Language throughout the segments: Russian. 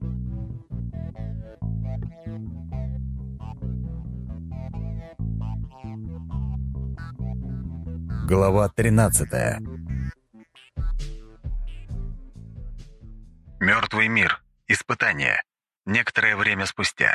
Глава 13. Мертвый мир. Испытание. Некоторое время спустя.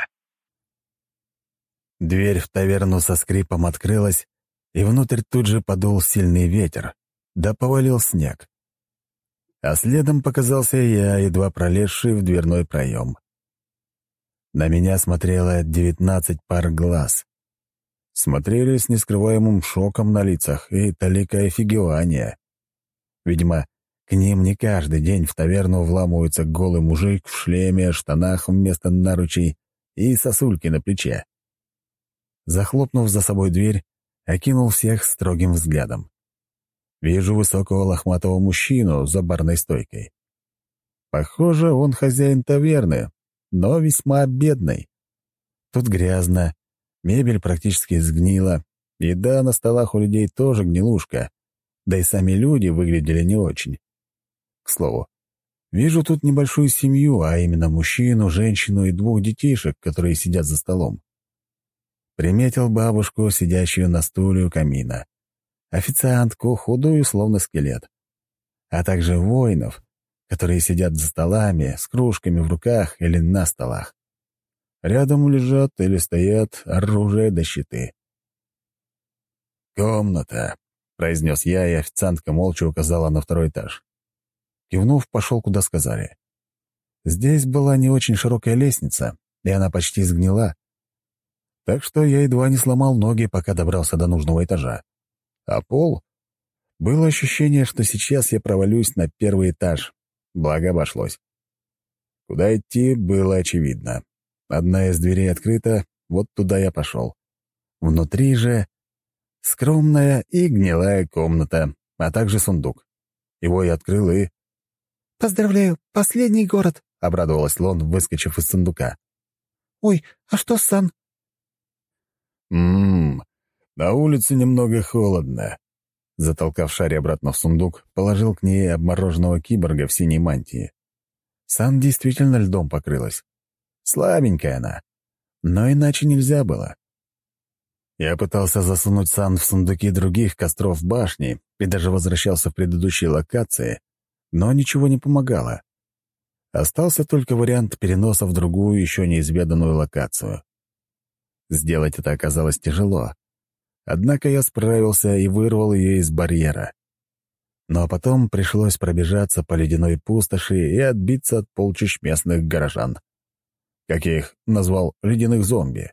Дверь в таверну со скрипом открылась, и внутрь тут же подул сильный ветер, да повалил снег. А следом показался я, едва пролезший в дверной проем. На меня смотрело 19 пар глаз. Смотрели с нескрываемым шоком на лицах и толикой офигевания. Видимо, к ним не каждый день в таверну вламывается голый мужик в шлеме, штанах вместо наручей и сосульки на плече. Захлопнув за собой дверь, окинул всех строгим взглядом. Вижу высокого лохматого мужчину за барной стойкой. Похоже, он хозяин таверны, но весьма бедный. Тут грязно, мебель практически сгнила, еда на столах у людей тоже гнилушка, да и сами люди выглядели не очень. К слову, вижу тут небольшую семью, а именно мужчину, женщину и 2 детишек, которые сидят за столом. Приметил бабушку, сидящую на стуле у камина, официантку, худую, словно скелет, а также воинов, которые сидят за столами с кружками в руках или на столах. Рядом лежат или стоят оружие да щиты. «Комната», — произнес я, и официантка молча указала на 2-й этаж. Кивнув, пошел, куда сказали. Здесь была не очень широкая лестница, и она почти сгнила, так что я едва не сломал ноги, пока добрался до нужного этажа. А пол? Было ощущение, что сейчас я провалюсь на 1-й этаж, благо обошлось. Куда идти, было очевидно. Одна из дверей открыта, вот туда я пошел. Внутри же скромная и гнилая комната, а также сундук. Его я открыл и... «Поздравляю, последний город!» — обрадовалась Лон, выскочив из сундука. «Ой, а что Сан?» На улице немного холодно». Затолкав шарь обратно в сундук, положил к ней обмороженного киборга в синей мантии. Сан действительно льдом покрылась. Слабенькая она, но иначе нельзя было. Я пытался засунуть Сан в сундуки других костров башни и даже возвращался в предыдущие локации, но ничего не помогало. Остался только вариант переноса в другую, еще неизведанную локацию. Сделать это оказалось тяжело. Однако я справился и вырвал ее из барьера. Но потом пришлось пробежаться по ледяной пустоши и отбиться от полчищ местных горожан. Как я их назвал, ледяных зомби.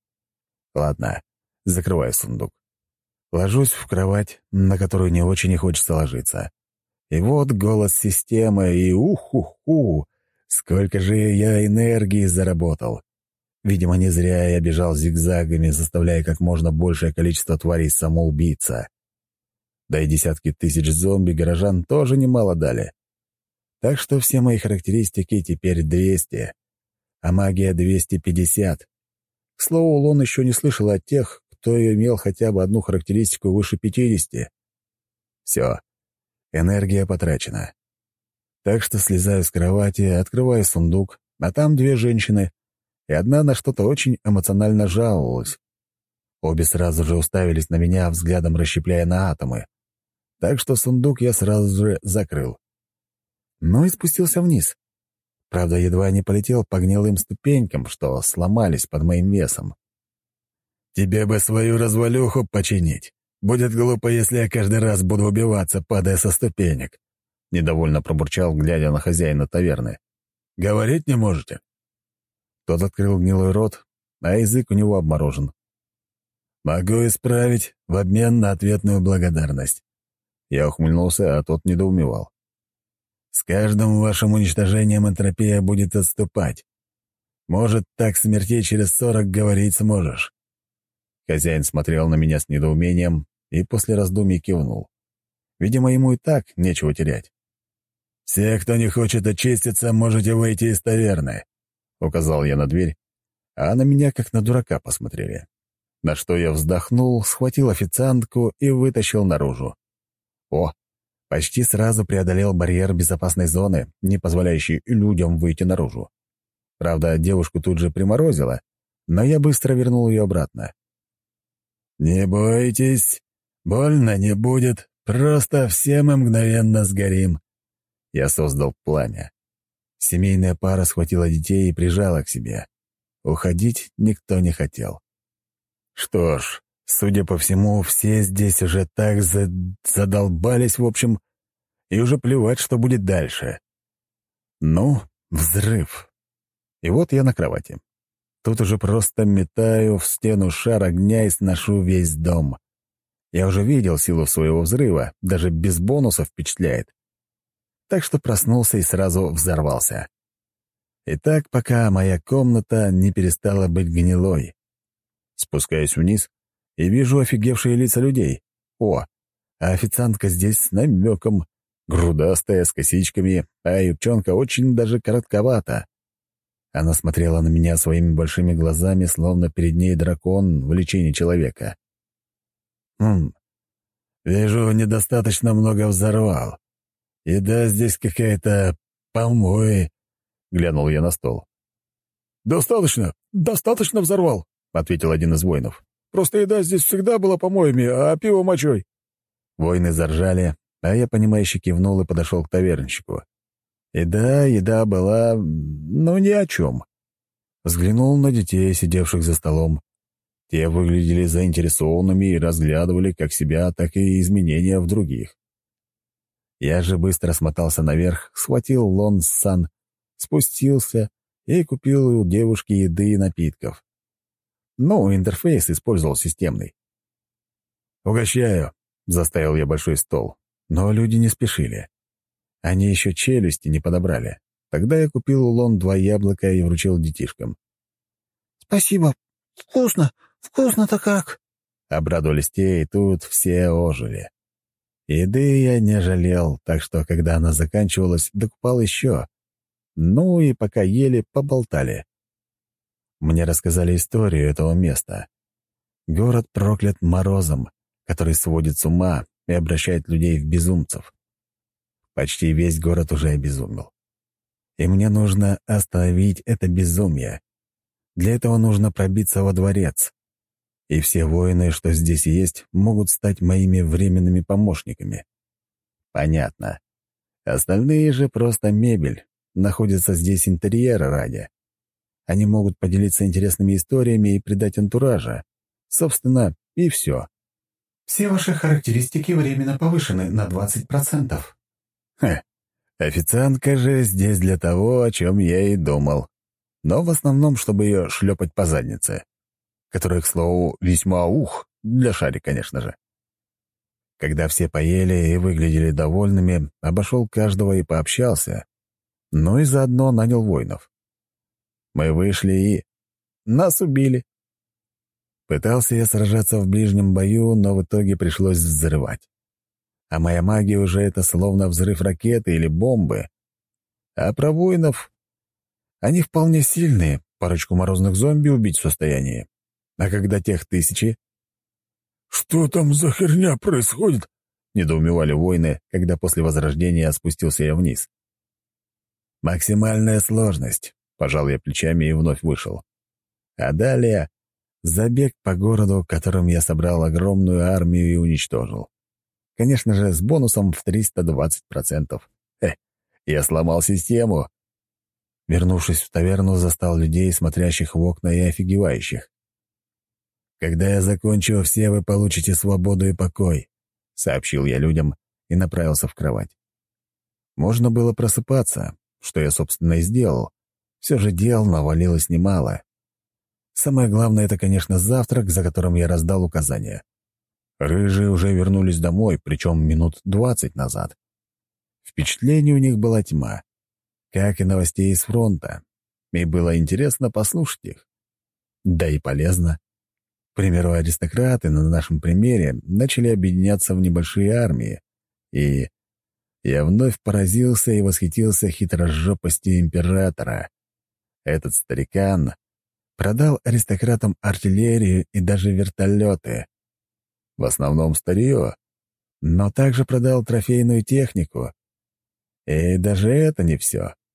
Ладно, закрываю сундук. Ложусь в кровать, на которую не очень и хочется ложиться. И вот голос системы, и ух-ху-ху, сколько же я энергии заработал. Видимо, не зря я бежал зигзагами, заставляя как можно большее количество тварей самоубийца. Да и десятки тысяч зомби-горожан тоже немало дали. Так что все мои характеристики теперь 200, а магия 250. К слову, Лон еще не слышал о тех, кто имел хотя бы одну характеристику выше 50. Все, энергия потрачена. Так что слезаю с кровати, открываю сундук, а там 2 женщины, и одна на что-то очень эмоционально жаловалась. Обе сразу же уставились на меня, взглядом расщепляя на атомы. Так что сундук я сразу же закрыл. Ну и спустился вниз. Правда, едва не полетел по гнилым ступенькам, что сломались под моим весом. «Тебе бы свою развалюху починить. Будет глупо, если я каждый раз буду убиваться, падая со ступенек», — недовольно пробурчал, глядя на хозяина таверны. «Говорить не можете?» Тот открыл гнилой рот, а язык у него обморожен. «Могу исправить в обмен на ответную благодарность». Я ухмыльнулся, а тот недоумевал. «С каждым вашим уничтожением энтропия будет отступать. Может, так смертей через 40 говорить сможешь». Хозяин смотрел на меня с недоумением и после раздумий кивнул. Видимо, ему и так нечего терять. «Все, кто не хочет очиститься, можете выйти из таверны», — указал я на дверь, а на меня как на дурака посмотрели. На что я вздохнул, схватил официантку и вытащил наружу. О, почти сразу преодолел барьер безопасной зоны, не позволяющий людям выйти наружу. Правда, девушку тут же приморозило, но я быстро вернул ее обратно. «Не бойтесь, больно не будет, просто все мы мгновенно сгорим». Я создал пламя. Семейная пара схватила детей и прижала к себе. Уходить никто не хотел. Что ж, судя по всему, все здесь уже так задолбались, в общем, и уже плевать, что будет дальше. Ну, взрыв. И вот я на кровати. Тут уже просто метаю в стену шар огня и сношу весь дом. Я уже видел силу своего взрыва, даже без бонусов впечатляет. Так что проснулся и сразу взорвался. И так, пока моя комната не перестала быть гнилой. Спускаюсь вниз и вижу офигевшие лица людей. О, а официантка здесь с намеком. Грудастая, с косичками, а юбчонка очень даже коротковата. Она смотрела на меня своими большими глазами, словно перед ней дракон в личине человека. Вижу, недостаточно много взорвал. Еда здесь какая-то помой», — глянул я на стол. «Достаточно взорвал», — ответил один из воинов. «Просто еда здесь всегда была помоями, а пиво мочой». Воины заржали, а я, понимающе кивнул и подошел к тавернщику. И да, еда была, ну, ни о чем. Взглянул на детей, сидевших за столом. Те выглядели заинтересованными и разглядывали как себя, так и изменения в других. Я же быстро смотался наверх, схватил Лон-сан, спустился и купил у девушки еды и напитков. Ну, интерфейс использовал системный. «Угощаю», — заставил я большой стол, но люди не спешили. Они еще челюсти не подобрали. Тогда я купил у Лон 2 яблока и вручил детишкам. «Спасибо. Вкусно. Вкусно-то как!» Обрадовались те, и тут все ожили. Еды я не жалел, так что, когда она заканчивалась, докупал еще. Ну и пока ели, поболтали. Мне рассказали историю этого места. Город проклят морозом, который сводит с ума и обращает людей в безумцев. Почти весь город уже обезумел. И мне нужно остановить это безумие. Для этого нужно пробиться во дворец. И все воины, что здесь есть, могут стать моими временными помощниками. Понятно. Остальные же просто мебель, находятся здесь интерьера ради. Они могут поделиться интересными историями и придать антуража. Собственно, и все. Все ваши характеристики временно повышены на 20%. Официантка же здесь для того, о чем я и думал. Но в основном, чтобы ее шлепать по заднице. Которая, к слову, весьма для Шари, конечно же. Когда все поели и выглядели довольными, обошел каждого и пообщался, но и заодно нанял воинов. Мы вышли и... нас убили. Пытался я сражаться в ближнем бою, но в итоге пришлось взрывать. А моя магия уже это словно взрыв ракеты или бомбы. А про воинов... они вполне сильные, парочку морозных зомби убить в состоянии. А когда тех 1000... «Что там за херня происходит?» — недоумевали воины, когда после возрождения спустился я вниз. «Максимальная сложность», — пожал я плечами и вновь вышел. А далее забег по городу, которым я собрал огромную армию и уничтожил. Конечно же, с бонусом в 320%. Я сломал систему. Вернувшись в таверну, застал людей, смотрящих в окна и офигевающих. «Когда я закончу, все вы получите свободу и покой», — сообщил я людям и направился в кровать. Можно было просыпаться, что я, собственно, и сделал. Все же дел навалилось немало. Самое главное — это, конечно, завтрак, за которым я раздал указания. Рыжие уже вернулись домой, причем минут 20 назад. Впечатлений у них была тьма, как и новостей из фронта, и было интересно послушать их. Да и полезно. К примеру, аристократы на нашем примере начали объединяться в небольшие армии, и я вновь поразился и восхитился хитрожопостью императора. Этот старикан продал аристократам артиллерию и даже вертолеты. В основном старье, но также продал трофейную технику. И даже это не все.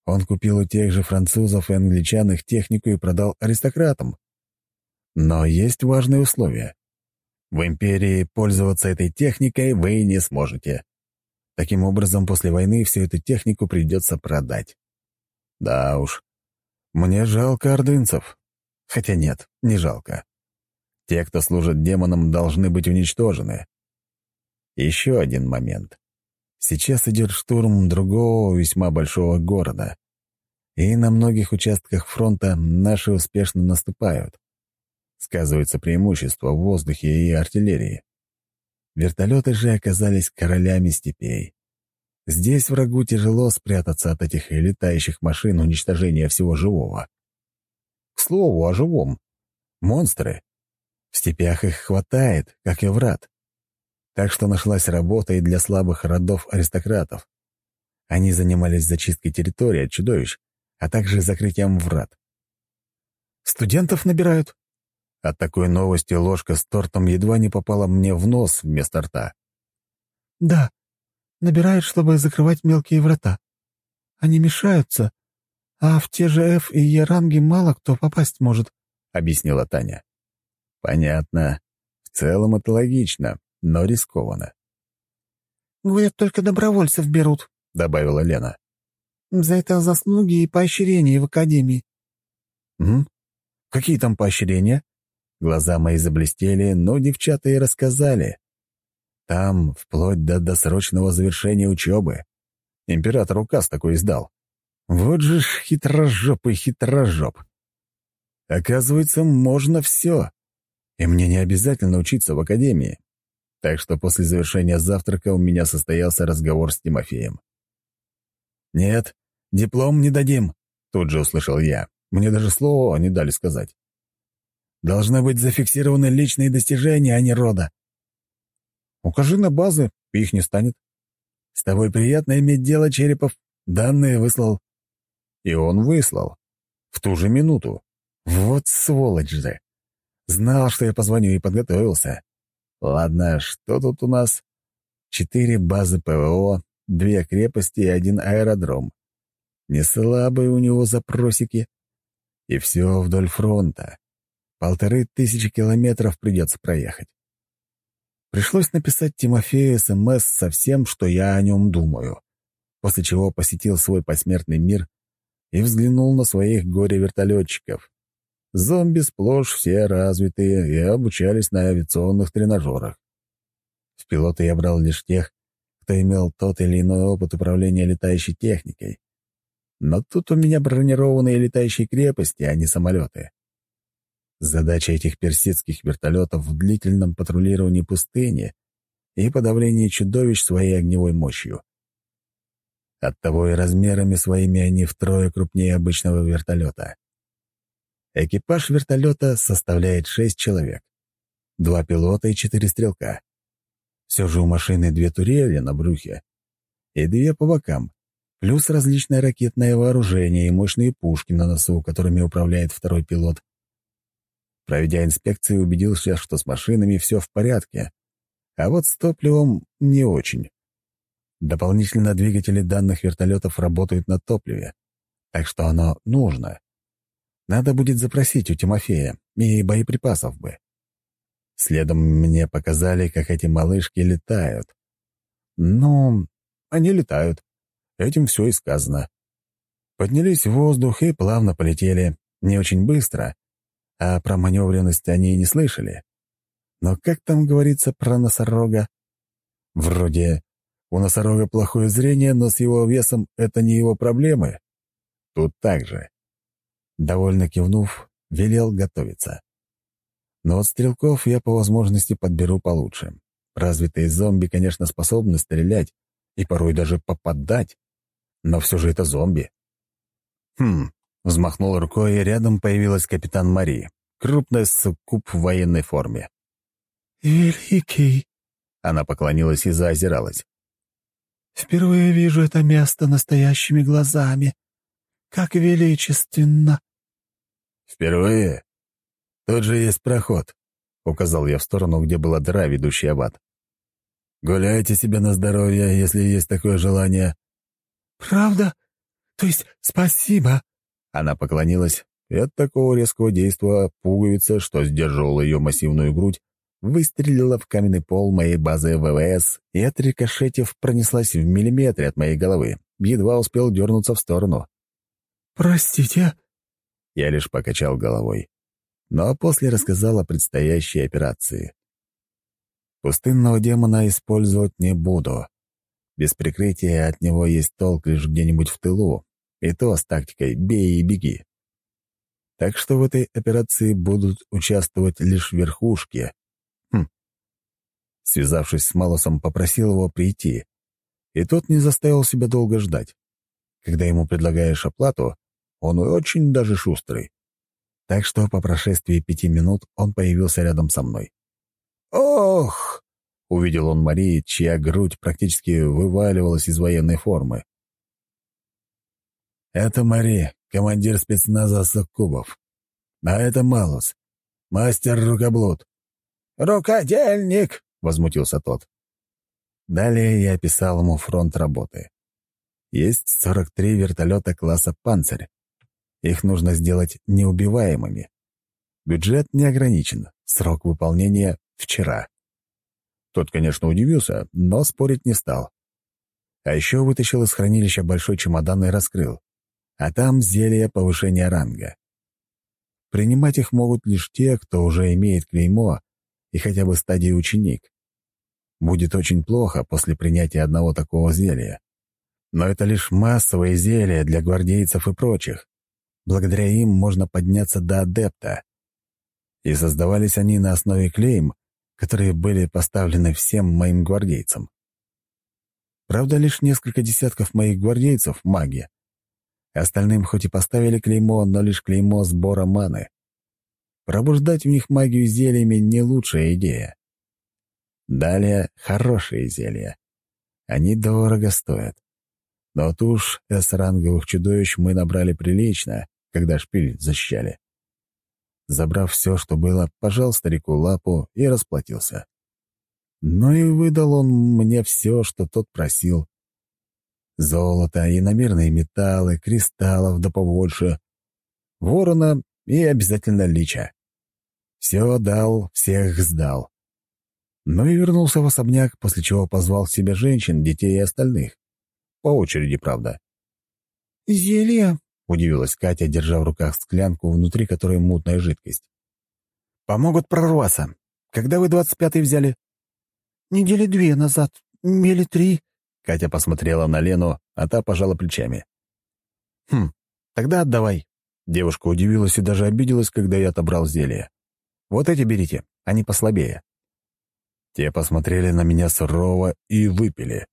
Он купил у тех же французов и англичан их технику и продал аристократам. Но есть важные условия. В империи пользоваться этой техникой вы не сможете. Таким образом, после войны всю эту технику придется продать. Да уж, мне жалко ордынцев. Хотя нет, не жалко. Те, кто служит демонам, должны быть уничтожены. Еще один момент. Сейчас идет штурм другого весьма большого города. И на многих участках фронта наши успешно наступают. Сказывается преимущество в воздухе и артиллерии. Вертолеты же оказались королями степей. Здесь врагу тяжело спрятаться от этих летающих машин уничтожения всего живого. К слову, о живом. Монстры. В степях их хватает, как и врат. Так что нашлась работа и для слабых родов-аристократов. Они занимались зачисткой территории от чудовищ, а также закрытием врат. «Студентов набирают?» От такой новости ложка с тортом едва не попала мне в нос вместо рта. «Да, набирают, чтобы закрывать мелкие врата. Они мешаются, а в те же F и E ранги мало кто попасть может», — объяснила Таня. «Понятно. В целом это логично, но рискованно». «Говорят, только добровольцев берут», — добавила Лена. «За это заслуги и поощрения в академии». «Угу. Какие там поощрения?» Глаза мои заблестели, но девчата и рассказали. Там вплоть до досрочного завершения учебы. Император указ такой издал. Вот же ж хитрожопый хитрожоп. Оказывается, можно все. И мне не обязательно учиться в академии. Так что после завершения завтрака у меня состоялся разговор с Тимофеем. «Нет, диплом не дадим», — тут же услышал я. Мне даже слова не дали сказать. «Должны быть зафиксированы личные достижения, а не рода». «Укажи на базы, и их не станет». «С тобой приятно иметь дело, Черепов. Данные выслал». И он выслал. В ту же минуту. Вот сволочь же. Знал, что я позвоню, и подготовился. Ладно, что тут у нас? 4 базы ПВО, 2 крепости и 1 аэродром. Не слабые у него запросики. И все вдоль фронта. 1500 километров придется проехать. Пришлось написать Тимофею СМС со всем, что я о нем думаю, после чего посетил свой посмертный мир и взглянул на своих горе-вертолетчиков. Зомби сплошь все развитые и обучались на авиационных тренажерах. В пилоты я брал лишь тех, кто имел тот или иной опыт управления летающей техникой. Но тут у меня бронированные летающие крепости, а не самолеты. Задача этих персидских вертолетов в длительном патрулировании пустыни и подавлении чудовищ своей огневой мощью. Оттого и размерами своими они втрое крупнее обычного вертолета. Экипаж вертолета составляет 6 человек. 2 пилота и 4 стрелка. Все же у машины 2 турели на брюхе и 2 по бокам, плюс различное ракетное вооружение и мощные пушки на носу, которыми управляет второй пилот. Проведя инспекцию, убедился, что с машинами все в порядке, а вот с топливом не очень. Дополнительно двигатели данных вертолетов работают на топливе, так что оно нужно. Надо будет запросить у Тимофея, и боеприпасов бы. Следом мне показали, как эти малышки летают. Ну, они летают. Этим все и сказано. Поднялись в воздух и плавно полетели. Не очень быстро, а про маневренность они и не слышали. Но как там говорится про носорога? Вроде у носорога плохое зрение, но с его весом это не его проблемы. Тут так же. Довольно кивнув, велел готовиться. Но от стрелков я по возможности подберу получше. Развитые зомби, конечно, способны стрелять и порой даже попадать, но все же это зомби. Взмахнул рукой, и рядом появилась капитан Мари, крупная суккуб в военной форме. «Великий!» — она поклонилась и заозиралась. «Впервые вижу это место настоящими глазами. Как величественно!» «Впервые? Тут же есть проход», — указал я в сторону, где была дыра, ведущая в ад. «Гуляйте себе на здоровье, если есть такое желание». «Правда? То есть спасибо?» Она поклонилась, и от такого резкого действия пуговица, что сдерживала ее массивную грудь, выстрелила в каменный пол моей базы ВВС и, отрикошетив, пронеслась в миллиметре от моей головы. Едва успел дернуться в сторону. «Простите?» Я лишь покачал головой. Но после рассказал о предстоящей операции. Пустынного демона использовать не буду. Без прикрытия от него есть толк лишь где-нибудь в тылу, и то с тактикой «бей и беги». Так что в этой операции будут участвовать лишь верхушки. Связавшись с Малосом, попросил его прийти, и тот не заставил себя долго ждать. Когда ему предлагаешь оплату, он очень даже шустрый. Так что по прошествии 5 минут он появился рядом со мной. «Ох!» — увидел он Марии, чья грудь практически вываливалась из военной формы. «Это Мари, командир спецназа Суккубов. А это Малос, мастер-рукоблуд». «Рукодельник!» — возмутился тот. Далее я описал ему фронт работы. Есть 43 вертолета класса «Панцирь». Их нужно сделать неубиваемыми. Бюджет не ограничен, срок выполнения — вчера. Тот, конечно, удивился, но спорить не стал. А еще вытащил из хранилища большой чемодан и раскрыл. А там зелья повышения ранга. Принимать их могут лишь те, кто уже имеет клеймо и хотя бы стадии ученик. Будет очень плохо после принятия одного такого зелья. Но это лишь массовые зелья для гвардейцев и прочих. Благодаря им можно подняться до адепта. И создавались они на основе клейм, которые были поставлены всем моим гвардейцам. Правда, лишь несколько десятков моих гвардейцев — маги. Остальным хоть и поставили клеймо, но лишь клеймо сбора маны. Пробуждать в них магию зельями — не лучшая идея. Далее — хорошие зелья. Они дорого стоят. Но вот уж С-ранговых чудовищ мы набрали прилично, когда шпиль защищали. Забрав все, что было, пожал старику лапу и расплатился. Ну и выдал он мне все, что тот просил. Золото, иномерные металлы, кристаллов да побольше, ворона и обязательно лича. Все дал, всех сдал. Ну и вернулся в особняк, после чего позвал к себе женщин, детей и остальных. По очереди, правда. «Зелье?» — удивилась Катя, держа в руках склянку, внутри которой мутная жидкость. «Помогут прорваться. Когда вы 25-й взяли?» «Недели 2 назад. Или 3». Катя посмотрела на Лену, а та пожала плечами. Тогда отдавай». Девушка удивилась и даже обиделась, когда я отобрал зелье. «Вот эти берите, они послабее». Те посмотрели на меня сурово и выпили.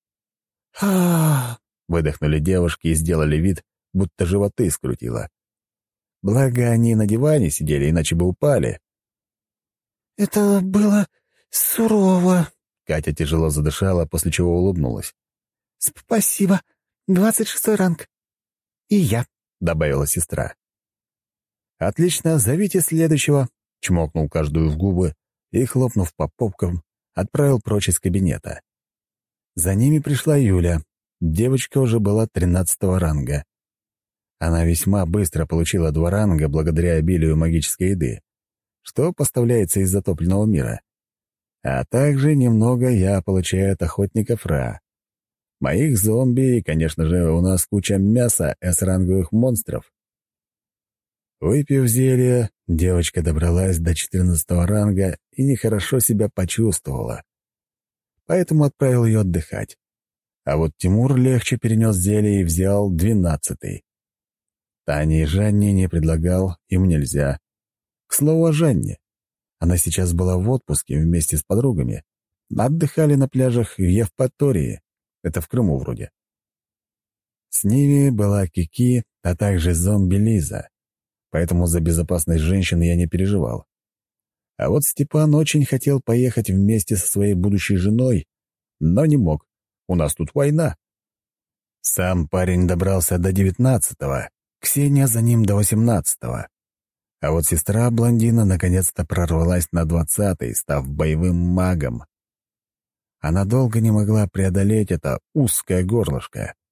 Выдохнули девушки и сделали вид, будто животы скрутило. Благо, они на диване сидели, иначе бы упали. «Это было сурово», — Катя тяжело задышала, после чего улыбнулась. «Спасибо. 26-й ранг». «И я», — добавила сестра. «Отлично, зовите следующего», — чмокнул каждую в губы и, хлопнув по попкам, отправил прочь из кабинета. За ними пришла Юля. Девочка уже была 13-го ранга. Она весьма быстро получила 2 ранга благодаря обилию магической еды, что поставляется из затопленного мира. А также немного я получаю от охотников Ра. Моих зомби и, конечно же, у нас куча мяса С-ранговых монстров. Выпив зелье, девочка добралась до 14-го ранга и нехорошо себя почувствовала. Поэтому отправил ее отдыхать. А вот Тимур легче перенес зелье и взял 12-й. Тане и Жанне не предлагал, им нельзя. К слову о Жанне. Она сейчас была в отпуске вместе с подругами. Отдыхали на пляжах в Евпатории. Это в Крыму вроде. С ними была Кики, а также зомби Лиза. Поэтому за безопасность женщин я не переживал. А вот Степан очень хотел поехать вместе со своей будущей женой, но не мог. У нас тут война. Сам парень добрался до 19-го, Ксения за ним до 18-го. А вот сестра блондина наконец-то прорвалась на 20-й, став боевым магом. Она долго не могла преодолеть это узкое горлышко.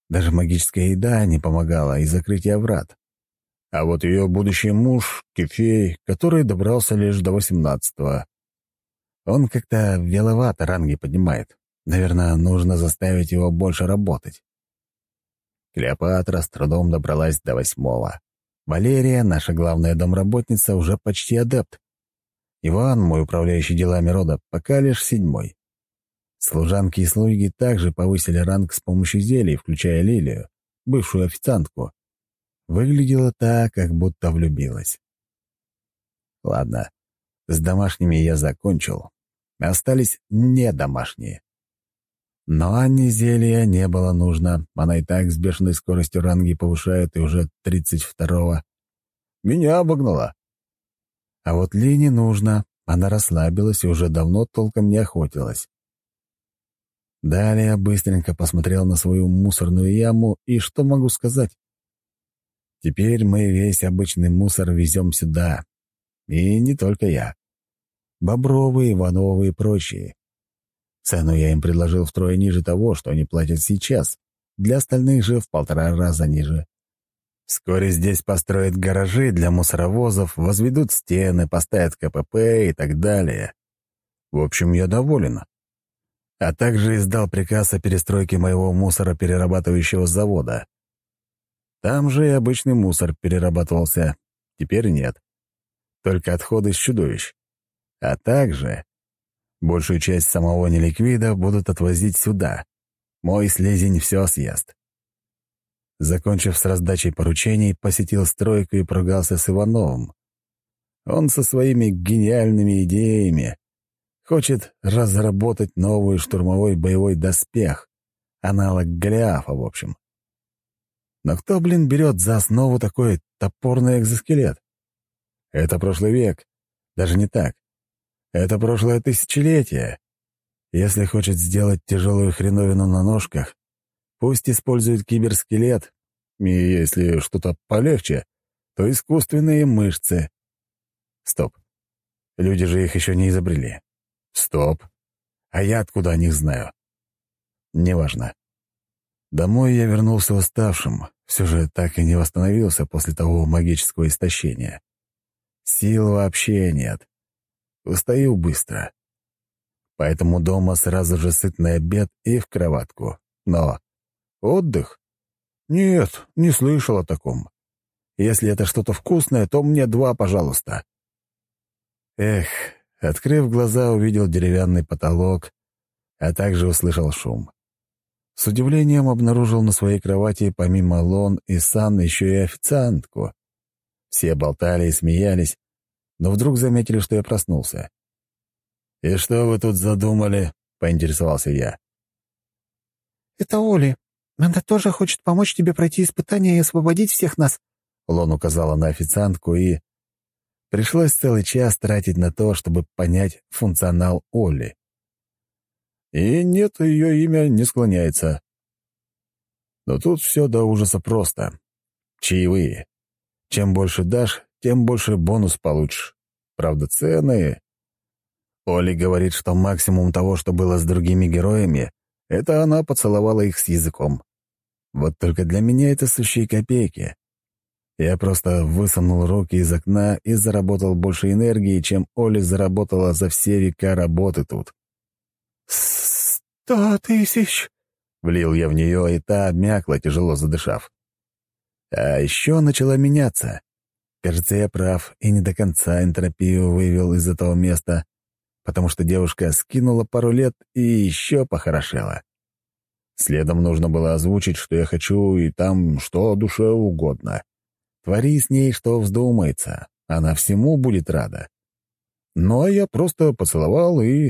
Даже магическая еда не помогала и закрытие врат. А вот ее будущий муж, Кефей, который добрался лишь до 18-го. Он как-то веловато ранги поднимает. Наверное, нужно заставить его больше работать. Клеопатра с трудом добралась до 8-го. Валерия, наша главная домработница, уже почти адепт. Иван, мой управляющий делами рода, пока лишь 7-й. Служанки и слуги также повысили ранг с помощью зелий, включая Лилию, бывшую официантку. Выглядела так, как будто влюбилась. Ладно, с домашними я закончил. Остались недомашние. Но Анне зелья не было нужно. Она и так с бешеной скоростью ранги повышает и уже 32-го. Меня обогнала. А вот Лине нужно. Она расслабилась и уже давно толком не охотилась. Далее быстренько посмотрел на свою мусорную яму, и что могу сказать? Теперь мы весь обычный мусор везем сюда. И не только я. Бобровы, Ивановы и прочие. Цену я им предложил втрое ниже того, что они платят сейчас. Для остальных же в 1,5 раза ниже. Вскоре здесь построят гаражи для мусоровозов, возведут стены, поставят КПП и так далее. В общем, я доволен. А также издал приказ о перестройке моего мусороперерабатывающего завода. Там же и обычный мусор перерабатывался. Теперь нет. Только отходы с чудовищ. А также большую часть самого неликвида будут отвозить сюда. Мой слизень все съест. Закончив с раздачей поручений, посетил стройку и поругался с Ивановым. Он со своими гениальными идеями хочет разработать новый штурмовой боевой доспех, аналог Голиафа, в общем. Но кто, берет за основу такой топорный экзоскелет? Это прошлый век. Даже не так. Это прошлое тысячелетие. Если хочет сделать тяжелую хреновину на ножках, пусть использует киберскелет, и если что-то полегче, то искусственные мышцы. Стоп. Люди же их еще не изобрели. Стоп. А я откуда о них знаю? Неважно. Домой я вернулся уставшим, все же так и не восстановился после того магического истощения. Сил вообще нет. Устаю быстро. Поэтому дома сразу же сытный обед и в кроватку. Но отдых? Нет, не слышал о таком. Если это что-то вкусное, то мне 2, пожалуйста. Эх, открыв глаза, увидел деревянный потолок, а также услышал шум. С удивлением обнаружил на своей кровати помимо Лон и Сан еще и официантку. Все болтали и смеялись, но вдруг заметили, что я проснулся. «И что вы тут задумали?» — поинтересовался я. «Это Оли. Она тоже хочет помочь тебе пройти испытания и освободить всех нас». Лон указала на официантку, и пришлось целый час тратить на то, чтобы понять функционал Оли. И нет, ее имя не склоняется. Но тут все до ужаса просто. Чаевые. Чем больше дашь, тем больше бонус получишь. Правда, цены... Оли говорит, что максимум того, что было с другими героями, это она поцеловала их с языком. Вот только для меня это сущие копейки. Я просто высунул руки из окна и заработал больше энергии, чем Оли заработала за все века работы тут. 100 000! Влил я в нее, и та обмякла, тяжело задышав. А еще начала меняться. Кажется, я прав, и не до конца энтропию вывел из этого места, потому что девушка скинула пару лет и еще похорошела. Следом нужно было озвучить, что я хочу, и там что душе угодно. Твори с ней, что вздумается, она всему будет рада. Но я просто поцеловал и...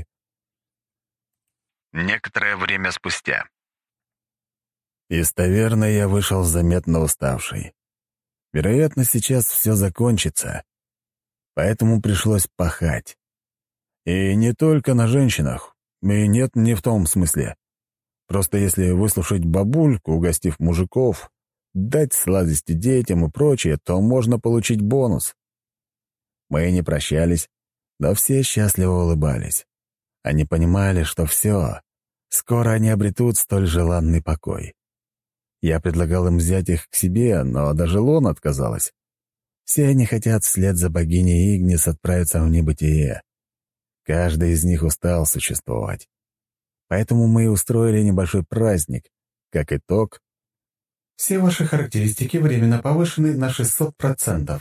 Некоторое время спустя. Из таверны я вышел заметно уставший. Вероятно, сейчас все закончится, поэтому пришлось пахать. И не только на женщинах, и нет, не в том смысле. Просто если выслушать бабульку, угостив мужиков, дать сладости детям и прочее, то можно получить бонус. Мы не прощались, но все счастливо улыбались. Они понимали, что все, скоро они обретут столь желанный покой. Я предлагал им взять их к себе, но даже Лон отказалась. Все они хотят вслед за богиней Игнис отправиться в небытие. Каждый из них устал существовать. Поэтому мы и устроили небольшой праздник. Как итог, все ваши характеристики временно повышены на 600%.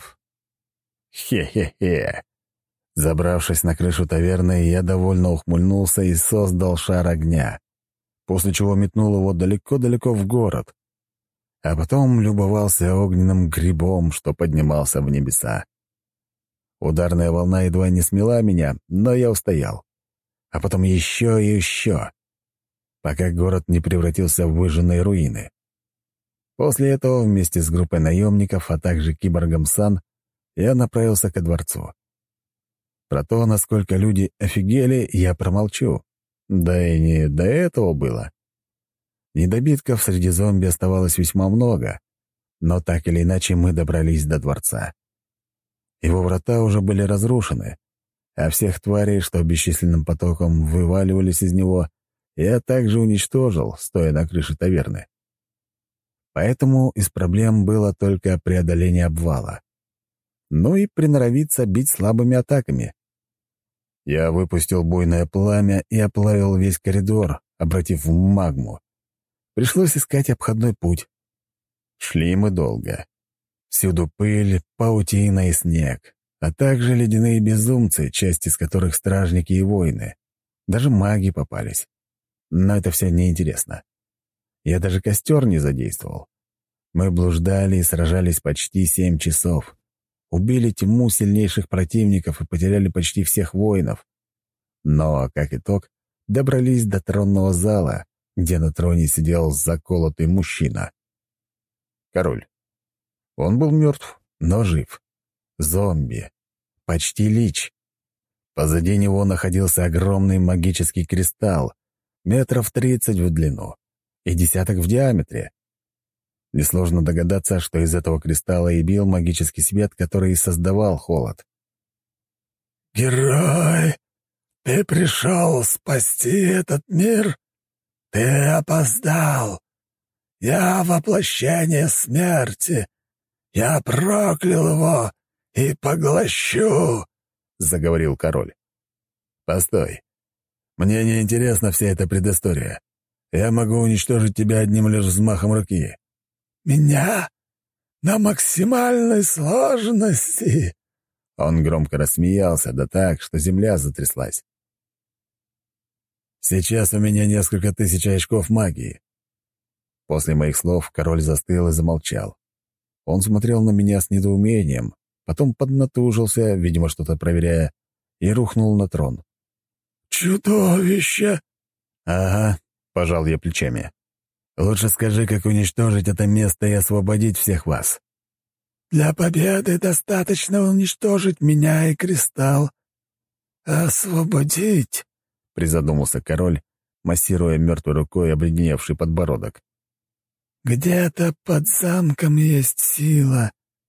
Хе-хе-хе. Забравшись на крышу таверны, я довольно ухмыльнулся и создал шар огня, после чего метнул его далеко-далеко в город, а потом любовался огненным грибом, что поднимался в небеса. Ударная волна едва не смела меня, но я устоял. А потом еще и еще, пока город не превратился в выжженные руины. После этого вместе с группой наемников, а также киборгом Сан, я направился ко дворцу. Про то, насколько люди офигели, я промолчу. Да и не до этого было. Недобитков среди зомби оставалось весьма много, но так или иначе мы добрались до дворца. Его врата уже были разрушены, а всех тварей, что бесчисленным потоком вываливались из него, я также уничтожил, стоя на крыше таверны. Поэтому из проблем было только преодоление обвала. Ну и приноровиться бить слабыми атаками. Я выпустил буйное пламя и оплавил весь коридор, обратив в магму. Пришлось искать обходной путь. Шли мы долго. Всюду пыль, паутина и снег, а также ледяные безумцы, часть из которых стражники и воины. Даже маги попались. Но это все неинтересно. Я даже костер не задействовал. Мы блуждали и сражались почти 7 часов. Убили тьму сильнейших противников и потеряли почти всех воинов. Но, как итог, добрались до тронного зала, где на троне сидел заколотый мужчина. Король. Он был мертв, но жив. Зомби. Почти лич. Позади него находился огромный магический кристалл, 30 в длину и 10 в диаметре. Несложно догадаться, что из этого кристалла и бил магический свет, который и создавал холод. «Герой, ты пришел спасти этот мир? Ты опоздал. Я воплощение смерти. Я проклял его и поглощу», — заговорил король. «Постой. Мне не интересна вся эта предыстория. Я могу уничтожить тебя одним лишь взмахом руки». «Меня? На максимальной сложности?» Он громко рассмеялся, да так, что земля затряслась. «Сейчас у меня несколько тысяч очков магии». После моих слов король застыл и замолчал. Он смотрел на меня с недоумением, потом поднатужился, видимо, что-то проверяя, и рухнул на трон. «Чудовище!» «Ага», — пожал я плечами. «Лучше скажи, как уничтожить это место и освободить всех вас». «Для победы достаточно уничтожить меня и кристалл. Освободить», — призадумался король, массируя мертвой рукой обледеневший подбородок. «Где-то под замком есть сила.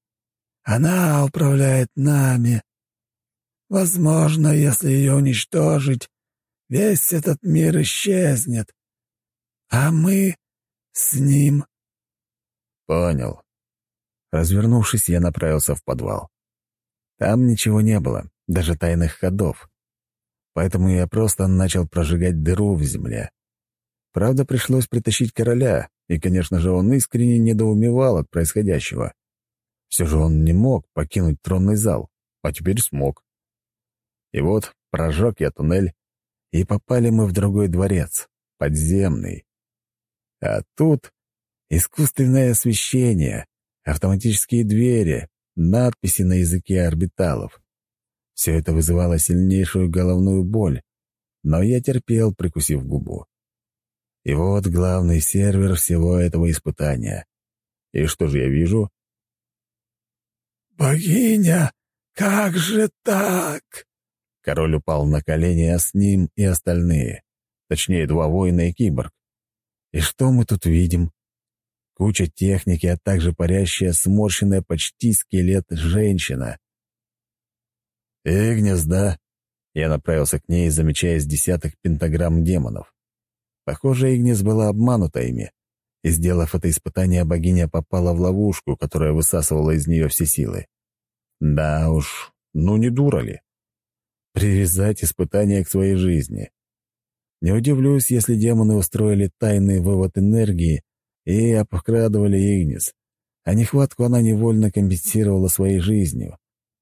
Она управляет нами. Возможно, если ее уничтожить, весь этот мир исчезнет. А мы с ним». «Понял». Развернувшись, я направился в подвал. Там ничего не было, даже тайных ходов. Поэтому я просто начал прожигать дыру в земле. Правда, пришлось притащить короля, и, конечно же, он искренне недоумевал от происходящего. Все же он не мог покинуть тронный зал, а теперь смог. И вот прожег я туннель, и попали мы в другой дворец, подземный. А тут искусственное освещение, автоматические двери, надписи на языке орбиталов. Все это вызывало сильнейшую головную боль, но я терпел, прикусив губу. И вот главный сервер всего этого испытания. И что же я вижу? «Богиня, как же так?» Король упал на колени, а с ним и остальные. Точнее, 2 воина и киборг. И что мы тут видим? Куча техники, а также парящая, сморщенная почти скелет женщина. «Игнис, да?» Я направился к ней, замечая с десяток пентаграмм демонов. Похоже, Игнис была обманута ими, и, сделав это испытание, богиня попала в ловушку, которая высасывала из нее все силы. Да уж, ну не дура ли? Привязать испытание к своей жизни. Не удивлюсь, если демоны устроили тайный вывод энергии и обкрадывали Игнис, а нехватку она невольно компенсировала своей жизнью.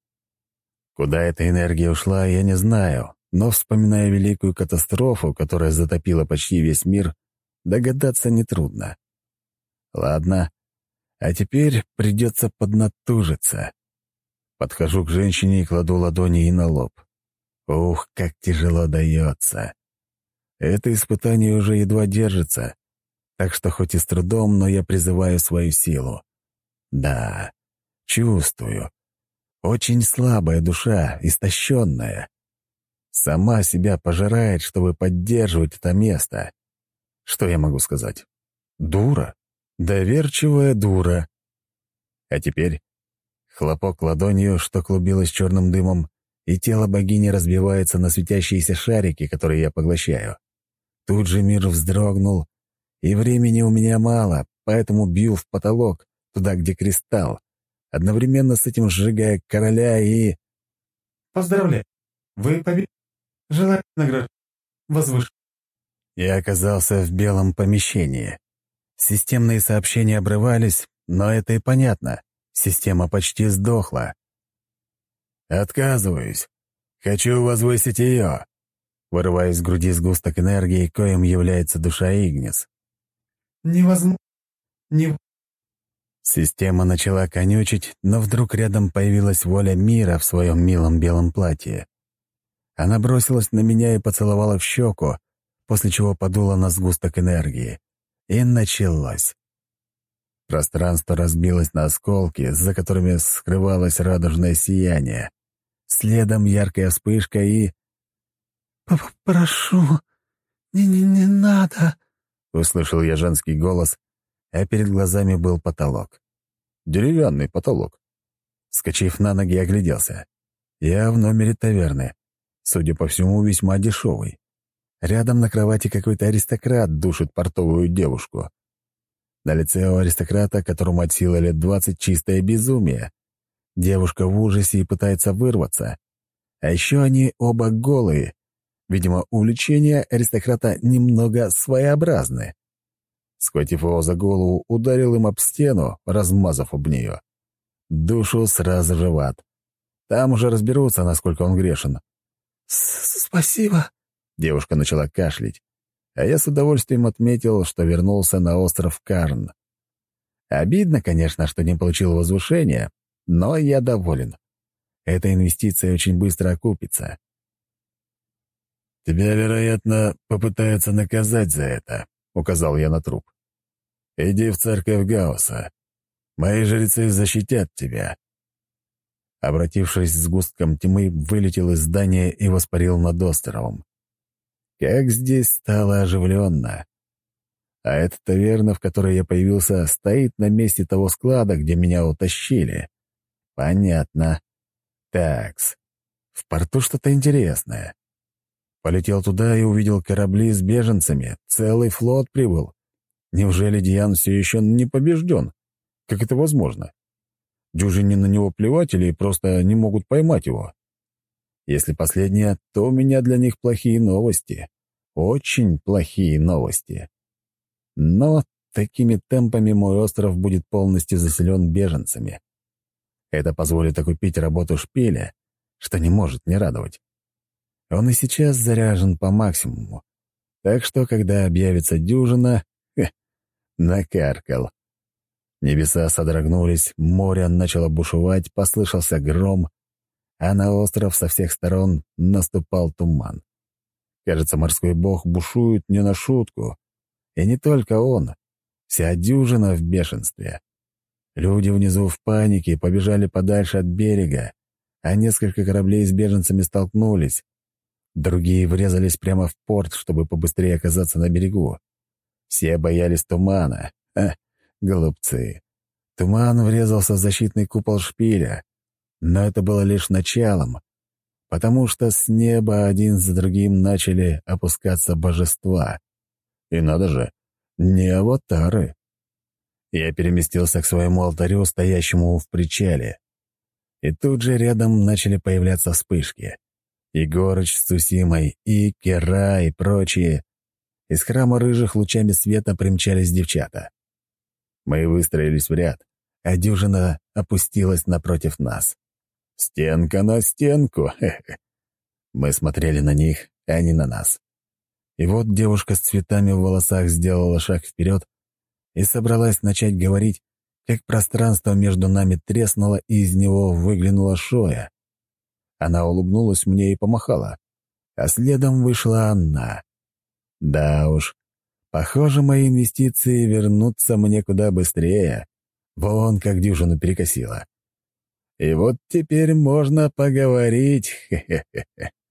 Куда эта энергия ушла, я не знаю, но, вспоминая великую катастрофу, которая затопила почти весь мир, догадаться нетрудно. Ладно, а теперь придется поднатужиться. Подхожу к женщине и кладу ладони ей на лоб. Ух, как тяжело дается. Это испытание уже едва держится, так что хоть и с трудом, но я призываю свою силу. Да, чувствую. Очень слабая душа, истощенная. Сама себя пожирает, чтобы поддерживать это место. Что я могу сказать? Дура. Доверчивая дура. А теперь хлопок ладонью, что клубилось черным дымом, и тело богини разбивается на светящиеся шарики, которые я поглощаю. Тут же мир вздрогнул, и времени у меня мало, поэтому бью в потолок, туда, где кристалл, одновременно с этим сжигая короля и... Поздравляю! Вы победили. Желаю наград. Возвыш. Я оказался в белом помещении. Системные сообщения обрывались, но это и понятно. Система почти сдохла. «Отказываюсь. Хочу возвысить ее», вырывая из груди сгусток энергии, коим является душа Игнис. Невозможно. Не... Система начала конючить, но вдруг рядом появилась воля мира в своем милом белом платье. Она бросилась на меня и поцеловала в щеку, после чего подула на сгусток энергии. И началось. Пространство разбилось на осколки, за которыми скрывалось радужное сияние. Следом яркая вспышка и... «Прошу, не надо», — услышал я женский голос, а перед глазами был потолок. Деревянный потолок. Вскочив на ноги, огляделся. Я в номере таверны. Судя по всему, весьма дешевый. Рядом на кровати какой-то аристократ душит портовую девушку. На лице у аристократа, которому от силы лет 20, чистое безумие. Девушка в ужасе и пытается вырваться. А еще они оба голые. Видимо, увлечения аристократа немного своеобразны. Схватив его за голову, ударил им об стену, размазав об нее. Душу сразу же в ад. Там уже разберутся, насколько он грешен. «Спасибо», — девушка начала кашлять, а я с удовольствием отметил, что вернулся на остров Карн. Обидно, конечно, что не получил возвышения, но я доволен. Эта инвестиция очень быстро окупится. «Тебя, вероятно, попытаются наказать за это», — указал я на труп. «Иди в церковь Гаусса. Мои жрецы защитят тебя». Обратившись с сгустком тьмы, вылетел из здания и воспарил над островом. Как здесь стало оживленно. А эта таверна, в которой я появился, стоит на месте того склада, где меня утащили. Понятно. Такс. В порту что-то интересное. Полетел туда и увидел корабли с беженцами. Целый флот прибыл. Неужели Диан все еще не побежден? Как это возможно? Дюжине на него плевать или просто не могут поймать его? Если последнее, то у меня для них плохие новости. Очень плохие новости. Но такими темпами мой остров будет полностью заселен беженцами. Это позволит окупить работу шпиля, что не может не радовать. Он и сейчас заряжен по максимуму. Так что, когда объявится дюжина, накаркал. Небеса содрогнулись, море начало бушевать, послышался гром, а на остров со всех сторон наступал туман. Кажется, морской бог бушует не на шутку. И не только он. Вся дюжина в бешенстве. Люди внизу в панике побежали подальше от берега, а несколько кораблей с беженцами столкнулись. Другие врезались прямо в порт, чтобы побыстрее оказаться на берегу. Все боялись тумана. Голубцы. Туман врезался в защитный купол шпиля. Но это было лишь началом, потому что с неба один за другим начали опускаться божества. И надо же, не аватары, Я переместился к своему алтарю, стоящему в причале. И тут же рядом начали появляться вспышки. И Горыч с Цусимой, и Кера, и прочие. Из храма рыжих лучами света примчались девчата. Мы выстроились в ряд, а дюжина опустилась напротив нас. Стенка на стенку. Хе-хе. Мы смотрели на них, а не на нас. И вот девушка с цветами в волосах сделала шаг вперед и собралась начать говорить, как пространство между нами треснуло, и из него выглянула Шоя. Она улыбнулась мне и помахала, а следом вышла она. Да уж, похоже, мои инвестиции вернутся мне куда быстрее. Вон как дюжину перекосило. И вот теперь можно поговорить. Хе-хе-хе.